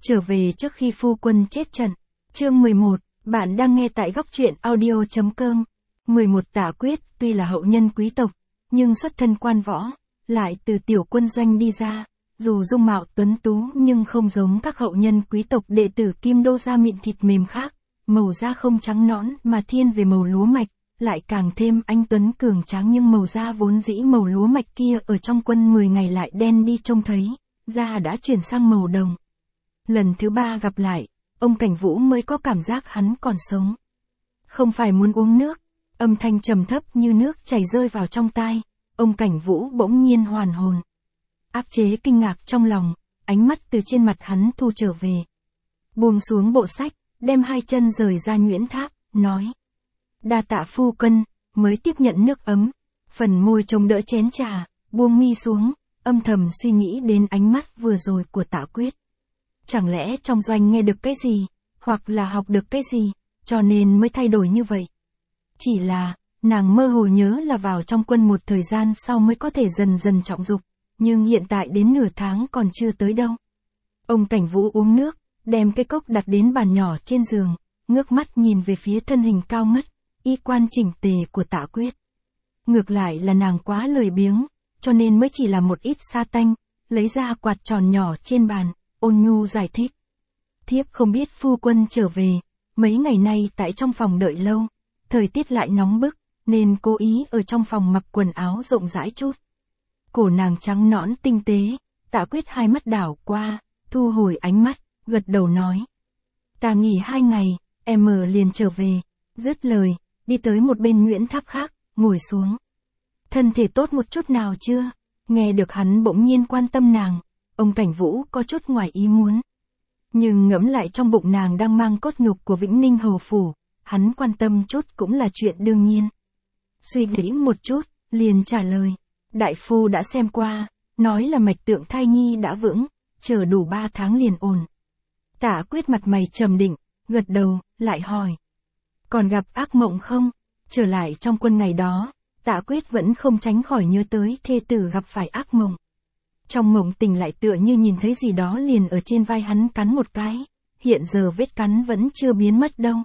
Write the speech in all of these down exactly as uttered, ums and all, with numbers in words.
Trở về trước khi phu quân chết trận. Chương mười một, bạn đang nghe tại góc truyện audio chấm com. mười một Tạ Quyết, tuy là hậu nhân quý tộc, nhưng xuất thân quan võ, lại từ tiểu quân doanh đi ra, dù dung mạo tuấn tú nhưng không giống các hậu nhân quý tộc đệ tử Kim Đô da mịn thịt mềm khác, màu da không trắng nõn mà thiên về màu lúa mạch, lại càng thêm anh tuấn cường tráng, nhưng màu da vốn dĩ màu lúa mạch kia ở trong quân mười ngày lại đen đi, trông thấy da đã chuyển sang màu đồng. Lần thứ ba gặp lại, ông Cảnh Vũ mới có cảm giác hắn còn sống. Không phải muốn uống nước, âm thanh trầm thấp như nước chảy rơi vào trong tai, ông Cảnh Vũ bỗng nhiên hoàn hồn. Áp chế kinh ngạc trong lòng, ánh mắt từ trên mặt hắn thu trở về. Buông xuống bộ sách, đem hai chân rời ra nhuyễn tháp, nói. Đa tạ phu quân, mới tiếp nhận nước ấm, phần môi chống đỡ chén trà, buông mi xuống, âm thầm suy nghĩ đến ánh mắt vừa rồi của Tạ Quyết. Chẳng lẽ trong doanh nghe được cái gì, hoặc là học được cái gì, cho nên mới thay đổi như vậy. Chỉ là, nàng mơ hồ nhớ là vào trong quân một thời gian sau mới có thể dần dần trọng dụng, nhưng hiện tại đến nửa tháng còn chưa tới đâu. Ông Cảnh Vũ uống nước, đem cái cốc đặt đến bàn nhỏ trên giường, ngước mắt nhìn về phía thân hình cao ngất, y quan chỉnh tề của Tạ Quyết. Ngược lại là nàng quá lười biếng, cho nên mới chỉ là một ít sa tanh, lấy ra quạt tròn nhỏ trên bàn, ôn nhu giải thích. Thiếp không biết phu quân trở về, mấy ngày nay tại trong phòng đợi lâu, thời tiết lại nóng bức, nên cố ý ở trong phòng mặc quần áo rộng rãi chút. Cổ nàng trắng nõn tinh tế, Tạ Quyết hai mắt đảo qua, thu hồi ánh mắt, gật đầu nói. Ta nghỉ hai ngày, em ở liền trở về, dứt lời, đi tới một bên nhuyễn tháp khác, ngồi xuống. Thân thể tốt một chút nào chưa? Nghe được hắn bỗng nhiên quan tâm nàng, ông Cảnh Vũ có chút ngoài ý muốn. Nhưng ngẫm lại trong bụng nàng đang mang cốt nhục của Vĩnh Ninh hầu phủ, hắn quan tâm chút cũng là chuyện đương nhiên. Suy nghĩ một chút, liền trả lời. Đại phu đã xem qua, nói là mạch tượng thai nhi đã vững, chờ đủ ba tháng liền ổn. Tạ Quyết mặt mày trầm định, gật đầu, lại hỏi. Còn gặp ác mộng không? Trở lại trong quân ngày đó, Tạ Quyết vẫn không tránh khỏi nhớ tới thê tử gặp phải ác mộng. Trong mộng tình lại tựa như nhìn thấy gì đó liền ở trên vai hắn cắn một cái, hiện giờ vết cắn vẫn chưa biến mất đâu.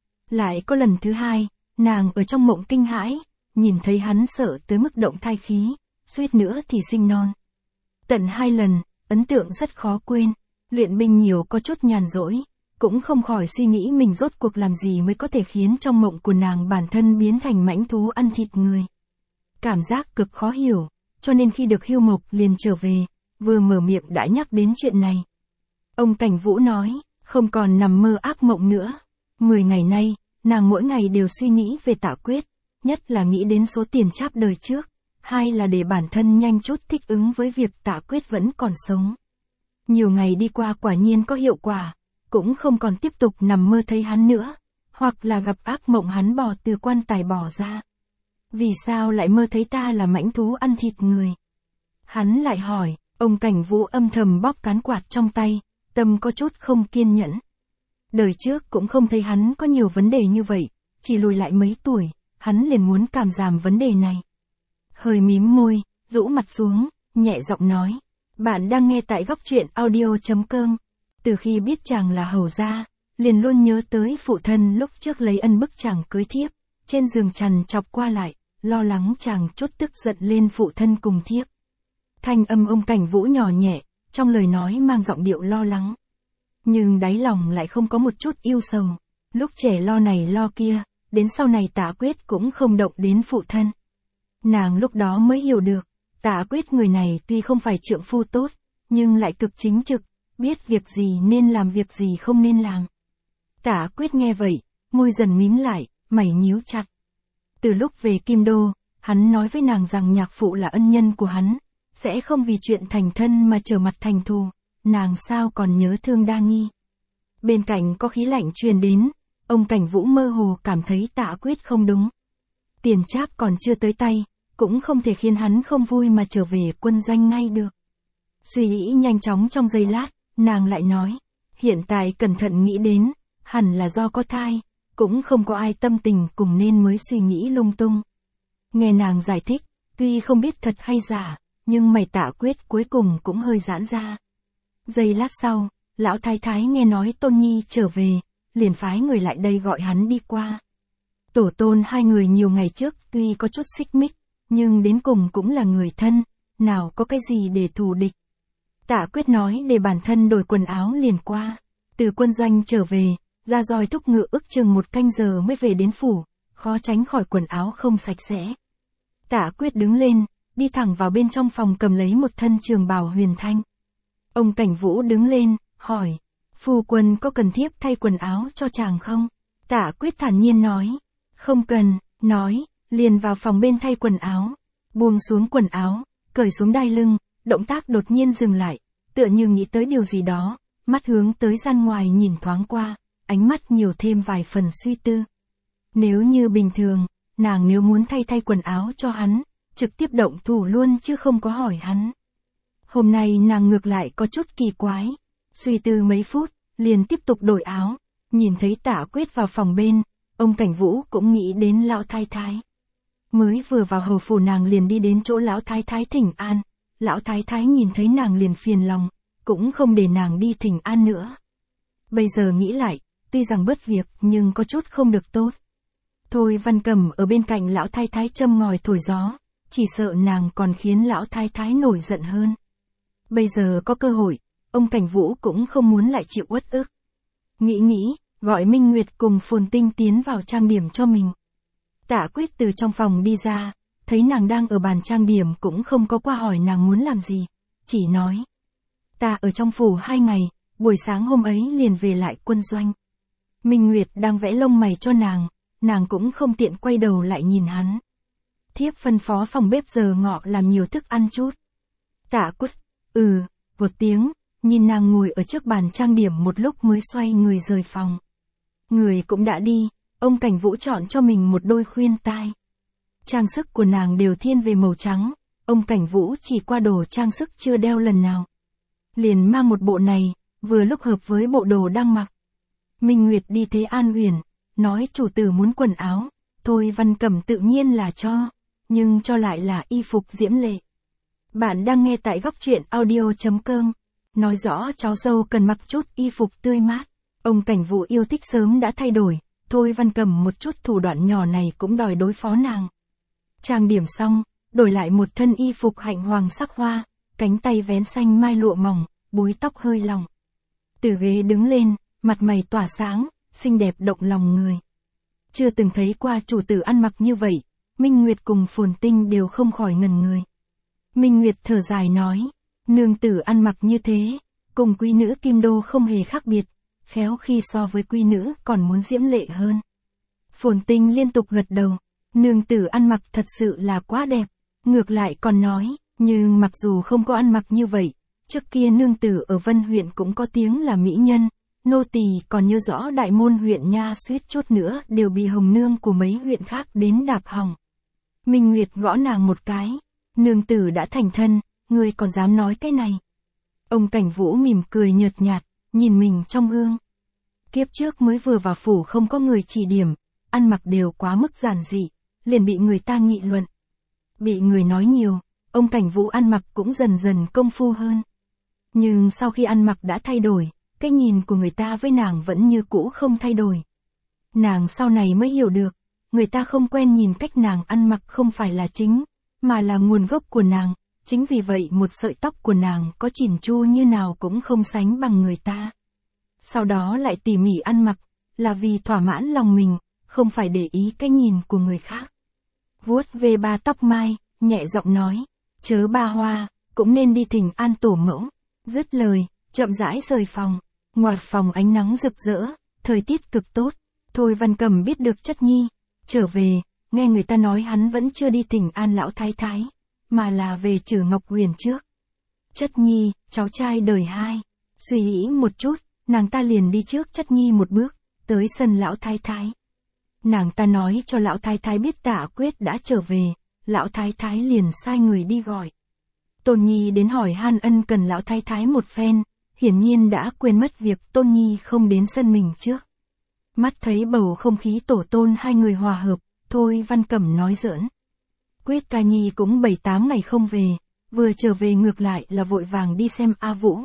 Lại có lần thứ hai, nàng ở trong mộng kinh hãi, nhìn thấy hắn sợ tới mức động thai khí, suýt nữa thì sinh non. Tận hai lần, ấn tượng rất khó quên, luyện binh nhiều có chút nhàn rỗi, cũng không khỏi suy nghĩ mình rốt cuộc làm gì mới có thể khiến trong mộng của nàng bản thân biến thành mãnh thú ăn thịt người. Cảm giác cực khó hiểu, cho nên khi được Hưu Mộc liền trở về, vừa mở miệng đã nhắc đến chuyện này. Ông Cảnh Vũ nói, không còn nằm mơ ác mộng nữa. Mười ngày nay, nàng mỗi ngày đều suy nghĩ về Tạ Quyết, nhất là nghĩ đến số tiền cháp đời trước, hai là để bản thân nhanh chút thích ứng với việc Tạ Quyết vẫn còn sống. Nhiều ngày đi qua quả nhiên có hiệu quả, cũng không còn tiếp tục nằm mơ thấy hắn nữa, hoặc là gặp ác mộng hắn bò từ quan tài bỏ ra. Vì sao lại mơ thấy ta là mãnh thú ăn thịt người? Hắn lại hỏi, ông Cảnh Vũ âm thầm bóp cán quạt trong tay, tâm có chút không kiên nhẫn. Đời trước cũng không thấy hắn có nhiều vấn đề như vậy, chỉ lùi lại mấy tuổi, hắn liền muốn cảm giảm vấn đề này. Hơi mím môi, rũ mặt xuống, nhẹ giọng nói, bạn đang nghe tại góc truyện audio chấm com. Từ khi biết chàng là hầu gia, liền luôn nhớ tới phụ thân lúc trước lấy ân bức chàng cưới thiếp, trên giường trằn chọc qua lại, lo lắng chàng chút tức giận lên phụ thân cùng thiếp. Thanh âm ông Cảnh Vũ nhỏ nhẹ, trong lời nói mang giọng điệu lo lắng. Nhưng đáy lòng lại không có một chút yêu sầu, lúc trẻ lo này lo kia, đến sau này Tạ Quyết cũng không động đến phụ thân. Nàng lúc đó mới hiểu được, Tạ Quyết người này tuy không phải trượng phu tốt, nhưng lại cực chính trực, biết việc gì nên làm việc gì không nên làm. Tạ Quyết nghe vậy, môi dần mím lại, mày nhíu chặt. Từ lúc về Kim Đô, hắn nói với nàng rằng nhạc phụ là ân nhân của hắn, sẽ không vì chuyện thành thân mà trở mặt thành thù, nàng sao còn nhớ thương đa nghi. Bên cạnh có khí lạnh truyền đến, ông Cảnh Vũ mơ hồ cảm thấy Tạ Quyết không đúng. Tiền cháp còn chưa tới tay, cũng không thể khiến hắn không vui mà trở về quân doanh ngay được. Suy nghĩ nhanh chóng trong giây lát, nàng lại nói, hiện tại cẩn thận nghĩ đến, hẳn là do có thai, cũng không có ai tâm tình cùng nên mới suy nghĩ lung tung. Nghe nàng giải thích, tuy không biết thật hay giả, nhưng mày Tạ Quyết cuối cùng cũng hơi giãn ra. Giây lát sau, Lão thái thái nghe nói Tôn Nhi trở về, liền phái người lại đây gọi hắn đi qua. Tổ tôn hai người nhiều ngày trước tuy có chút xích mích, nhưng đến cùng cũng là người thân, nào có cái gì để thù địch. Tạ Quyết nói để bản thân đổi quần áo liền qua. Từ quân doanh trở về, ra roi thúc ngựa ước chừng một canh giờ mới về đến phủ, khó tránh khỏi quần áo không sạch sẽ. Tạ Quyết đứng lên, đi thẳng vào bên trong phòng cầm lấy một thân trường bào huyền thanh. Ông Cảnh Vũ đứng lên, hỏi, phu quân có cần thiếp thay quần áo cho chàng không? Tạ Quyết thản nhiên nói, không cần, nói, liền vào phòng bên thay quần áo, buông xuống quần áo, cởi xuống đai lưng, động tác đột nhiên dừng lại, tựa như nghĩ tới điều gì đó, mắt hướng tới gian ngoài nhìn thoáng qua, ánh mắt nhiều thêm vài phần suy tư. Nếu như bình thường, nàng nếu muốn thay thay quần áo cho hắn, trực tiếp động thủ luôn chứ không có hỏi hắn. Hôm nay nàng ngược lại có chút kỳ quái, suy tư mấy phút, liền tiếp tục đổi áo, nhìn thấy Tạ Quyết vào phòng bên, ông Cảnh Vũ cũng nghĩ đến lão thái thái. Mới vừa vào hầu phủ nàng liền đi đến chỗ lão thái thái thỉnh an, lão thái thái nhìn thấy nàng liền phiền lòng, cũng không để nàng đi thỉnh an nữa. Bây giờ nghĩ lại, tuy rằng bớt việc nhưng có chút không được tốt. Thôi Văn Cẩm ở bên cạnh lão thái thái châm ngòi thổi gió, chỉ sợ nàng còn khiến lão thái thái nổi giận hơn. Bây giờ có cơ hội, ông Cảnh Vũ cũng không muốn lại chịu uất ức. Nghĩ nghĩ, gọi Minh Nguyệt cùng Phồn Tinh tiến vào trang điểm cho mình. Tạ Quyết từ trong phòng đi ra, thấy nàng đang ở bàn trang điểm cũng không có qua hỏi nàng muốn làm gì, chỉ nói. Ta ở trong phủ hai ngày, buổi sáng hôm ấy liền về lại quân doanh. Minh Nguyệt đang vẽ lông mày cho nàng, nàng cũng không tiện quay đầu lại nhìn hắn. Thiếp phân phó phòng bếp giờ ngọ làm nhiều thức ăn chút. Tạ Quyết, ừ, một tiếng, nhìn nàng ngồi ở trước bàn trang điểm một lúc mới xoay người rời phòng. Người cũng đã đi, ông Cảnh Vũ chọn cho mình một đôi khuyên tai. Trang sức của nàng đều thiên về màu trắng, ông Cảnh Vũ chỉ qua đồ trang sức chưa đeo lần nào. Liền mang một bộ này, vừa lúc hợp với bộ đồ đang mặc. Minh Nguyệt đi thế An Uyển, nói chủ tử muốn quần áo, Thôi Văn Cẩm tự nhiên là cho, nhưng cho lại là y phục diễm lệ. Bạn đang nghe tại góc truyện audio chấm com, nói rõ cháu dâu cần mặc chút y phục tươi mát. Ông Cảnh Vũ yêu thích sớm đã thay đổi, Thôi Văn Cẩm một chút thủ đoạn nhỏ này cũng đòi đối phó nàng. Trang điểm xong, đổi lại một thân y phục hạnh hoàng sắc hoa, cánh tay vén xanh mai lụa mỏng, búi tóc hơi lỏng. Từ ghế đứng lên, mặt mày tỏa sáng, xinh đẹp động lòng người. Chưa từng thấy qua chủ tử ăn mặc như vậy, Minh Nguyệt cùng Phồn Tinh đều không khỏi ngần người. Minh Nguyệt thở dài nói, nương tử ăn mặc như thế, cùng quý nữ Kim Đô không hề khác biệt, khéo khi so với quý nữ còn muốn diễm lệ hơn. Phồn Tinh liên tục gật đầu, nương tử ăn mặc thật sự là quá đẹp, ngược lại còn nói, nhưng mặc dù không có ăn mặc như vậy, trước kia nương tử ở Vân huyện cũng có tiếng là mỹ nhân, nô tỳ còn nhớ rõ đại môn huyện nha suýt chút nữa đều bị hồng nương của mấy huyện khác đến đạp hỏng. Minh Nguyệt gõ nàng một cái, nương tử đã thành thân, ngươi còn dám nói cái này. Ông Cảnh Vũ mỉm cười nhợt nhạt, nhìn mình trong gương. Kiếp trước mới vừa vào phủ không có người chỉ điểm, ăn mặc đều quá mức giản dị, liền bị người ta nghị luận. Bị người nói nhiều, ông Cảnh Vũ ăn mặc cũng dần dần công phu hơn. Nhưng sau khi ăn mặc đã thay đổi, cái nhìn của người ta với nàng vẫn như cũ không thay đổi. Nàng sau này mới hiểu được, người ta không quen nhìn cách nàng ăn mặc không phải là chính, mà là nguồn gốc của nàng. Chính vì vậy một sợi tóc của nàng có chỉn chu như nào cũng không sánh bằng người ta. Sau đó lại tỉ mỉ ăn mặc, là vì thỏa mãn lòng mình, không phải để ý cái nhìn của người khác. Vuốt về ba tóc mai, nhẹ giọng nói, chớ ba hoa, cũng nên đi thỉnh an tổ mẫu. Dứt lời, chậm rãi rời phòng. Ngoài phòng ánh nắng rực rỡ, thời tiết cực tốt. Thôi Văn Cẩm biết được Chất Nhi trở về, nghe người ta nói hắn vẫn chưa đi thỉnh an lão thái thái, mà là về Trử Ngọc Huyền trước. Chất Nhi, cháu trai đời hai. Suy nghĩ một chút, nàng ta liền đi trước Chất Nhi một bước, tới sân lão thái thái. Nàng ta nói cho lão thái thái biết Tạ Quyết đã trở về, lão thái thái liền sai người đi gọi. Tôn Nhi đến hỏi han ân cần lão thái thái một phen, hiển nhiên đã quên mất việc Tôn Nhi không đến sân mình trước. Mắt thấy bầu không khí tổ tôn hai người hòa hợp, Thôi Văn Cẩm nói giỡn. Quyết ca nhi cũng bảy tám ngày không về, vừa trở về ngược lại là vội vàng đi xem A Vũ,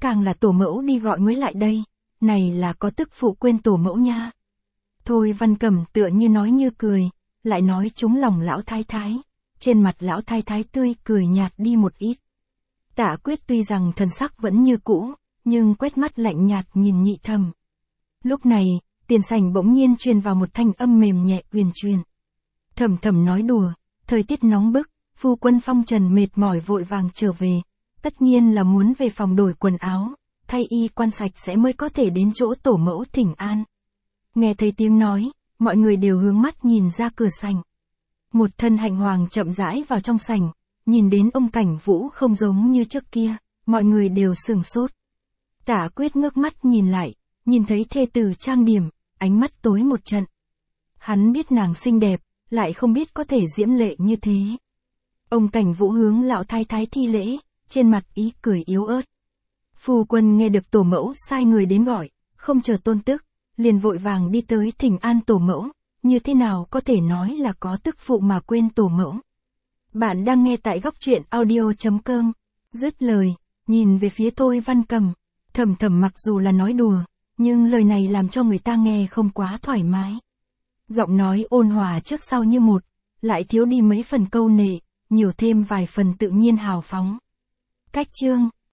càng là tổ mẫu đi gọi mới lại đây, này là có tức phụ quên tổ mẫu nha. Thôi Văn Cẩm tựa như nói như cười, lại nói trúng lòng lão thái thái, trên mặt lão thái thái tươi cười nhạt đi một ít. Tạ Quyết tuy rằng thần sắc vẫn như cũ, nhưng quét mắt lạnh nhạt nhìn Nhị Thẩm. Lúc này, tiền sảnh bỗng nhiên truyền vào một thanh âm mềm nhẹ uyển chuyển. Thẩm Thẩm nói đùa, thời tiết nóng bức, phu quân phong trần mệt mỏi vội vàng trở về, tất nhiên là muốn về phòng đổi quần áo, thay y quan sạch sẽ mới có thể đến chỗ tổ mẫu thỉnh an. Nghe thấy tiếng nói, mọi người đều hướng mắt nhìn ra cửa sảnh. Một thân hạnh hoàng chậm rãi vào trong sảnh, nhìn đến ông Cảnh Vũ không giống như trước kia, mọi người đều sửng sốt. Tạ Quyết ngước mắt nhìn lại, nhìn thấy thê tử trang điểm, ánh mắt tối một trận. Hắn biết nàng xinh đẹp, lại không biết có thể diễm lệ như thế. Ông Cảnh Vũ hướng lão thái thái thi lễ, trên mặt ý cười yếu ớt. Phu quân nghe được tổ mẫu sai người đến gọi, không chờ tôn tức, liền vội vàng đi tới thỉnh an tổ mẫu, như thế nào có thể nói là có tức phụ mà quên tổ mẫu. Bạn đang nghe tại góc truyện audio chấm com. Dứt lời, nhìn về phía Thôi Văn Cẩm, Thẩm Thẩm mặc dù là nói đùa, nhưng lời này làm cho người ta nghe không quá thoải mái. Giọng nói ôn hòa trước sau như một, lại thiếu đi mấy phần câu nệ, nhiều thêm vài phần tự nhiên hào phóng. Cách chương